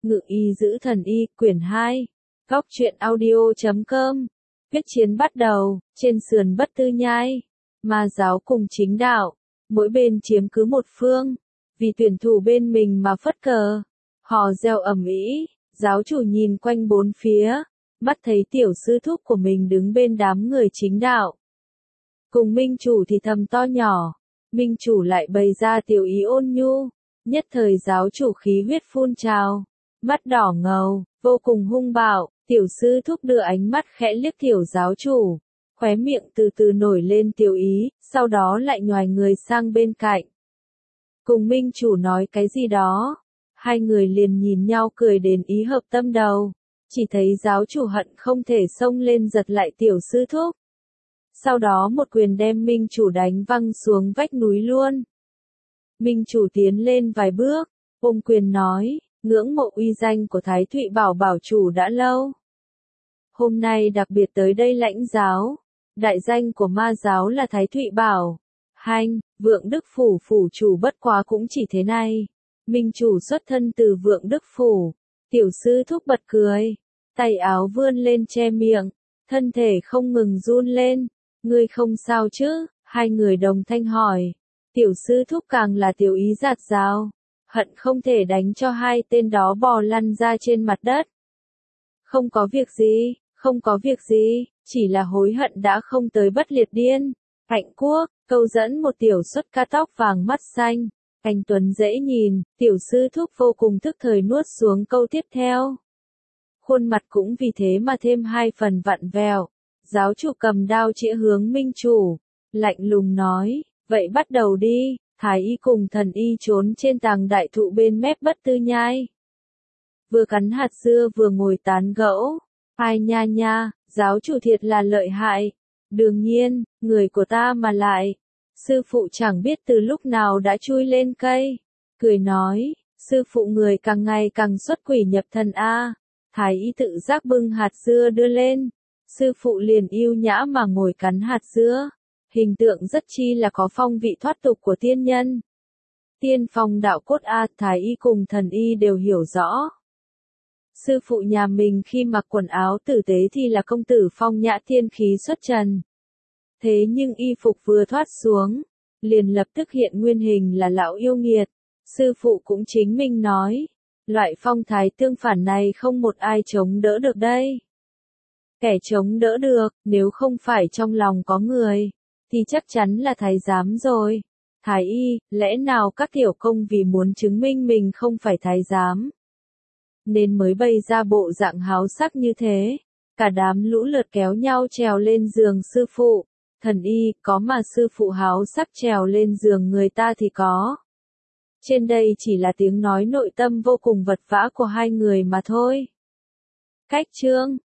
Ngự y giữ thần y, quyển 2. Góc truyện audio.com. Quyết chiến bắt đầu, trên sườn Bất Tư Nhai. Ma giáo cùng chính đạo, mỗi bên chiếm cứ một phương, vì tuyển thủ bên mình mà phất cờ. Hò reo ầm ĩ, giáo chủ nhìn quanh bốn phía, mắt thấy tiểu sư thúc của mình đứng bên đám người chính đạo. Cùng minh chủ thì thầm to nhỏ, minh chủ lại bày ra tiểu ý ôn nhu, nhất thời giáo chủ khí huyết phun trào, mắt đỏ ngầu, vô cùng hung bạo, tiểu sư thúc đưa ánh mắt khẽ liếc tiểu giáo chủ, khóe miệng từ từ nổi lên tiểu ý, sau đó lại nhoài người sang bên cạnh. Cùng minh chủ nói cái gì đó, hai người liền nhìn nhau cười đến ý hợp tâm đầu, chỉ thấy giáo chủ hận không thể xông lên giật lại tiểu sư thúc. Sau đó một quyền đem minh chủ đánh văng xuống vách núi luôn. Minh chủ tiến lên vài bước, ôm quyền nói, ngưỡng mộ uy danh của Thái Thụy Bảo bảo chủ đã lâu. Hôm nay đặc biệt tới đây lãnh giáo, đại danh của ma giáo là Thái Thụy Bảo. Hanh, Vượng Đức Phủ phủ chủ bất quá cũng chỉ thế này. Minh chủ xuất thân từ Vượng Đức Phủ, tiểu sư thúc bật cười, tay áo vươn lên che miệng, thân thể không ngừng run lên. Ngươi không sao chứ? Hai người đồng thanh hỏi. Tiểu sư thúc càng là tiểu ý giạt rào, hận không thể đánh cho hai tên đó bò lăn ra trên mặt đất. Không có việc gì, không có việc gì, chỉ là hối hận đã không tới bất liệt điên. Hạnh Quốc, câu dẫn một tiểu xuất ca tóc vàng mắt xanh, anh tuấn dễ nhìn, tiểu sư thúc vô cùng thức thời nuốt xuống câu tiếp theo. Khuôn mặt cũng vì thế mà thêm hai phần vặn vẹo. Giáo chủ cầm đao chĩa hướng minh chủ, lạnh lùng nói, vậy bắt đầu đi. Thái y cùng thần y trốn trên tàng đại thụ bên mép Bất Tư Nhai. Vừa cắn hạt dưa vừa ngồi tán gẫu. Ai nha nha, giáo chủ thiệt là lợi hại. Đương nhiên, người của ta mà lại. Sư phụ chẳng biết từ lúc nào đã chui lên cây. Cười nói, sư phụ người càng ngày càng xuất quỷ nhập thần a. Thái y tự giác bưng hạt dưa đưa lên. Sư phụ liền yêu nhã mà ngồi cắn hạt dưa. Hình tượng rất chi là có phong vị thoát tục của tiên nhân. Tiên phong đạo cốt a, thái y cùng thần y đều hiểu rõ. Sư phụ nhà mình khi mặc quần áo tử tế thì là công tử phong nhã tiên khí xuất trần. Thế nhưng y phục vừa thoát xuống, liền lập tức hiện nguyên hình là lão yêu nghiệt. Sư phụ cũng chính mình nói, loại phong thái tương phản này không một ai chống đỡ được đây. Kẻ chống đỡ được, nếu không phải trong lòng có người, thì chắc chắn là thái giám rồi. Thái y, lẽ nào các tiểu công vì muốn chứng minh mình không phải thái giám, nên mới bày ra bộ dạng háo sắc như thế. Cả đám lũ lượt kéo nhau trèo lên giường sư phụ. Thần y, có mà sư phụ háo sắc trèo lên giường người ta thì có. Trên đây chỉ là tiếng nói nội tâm vô cùng vật vã của hai người mà thôi. Cách chương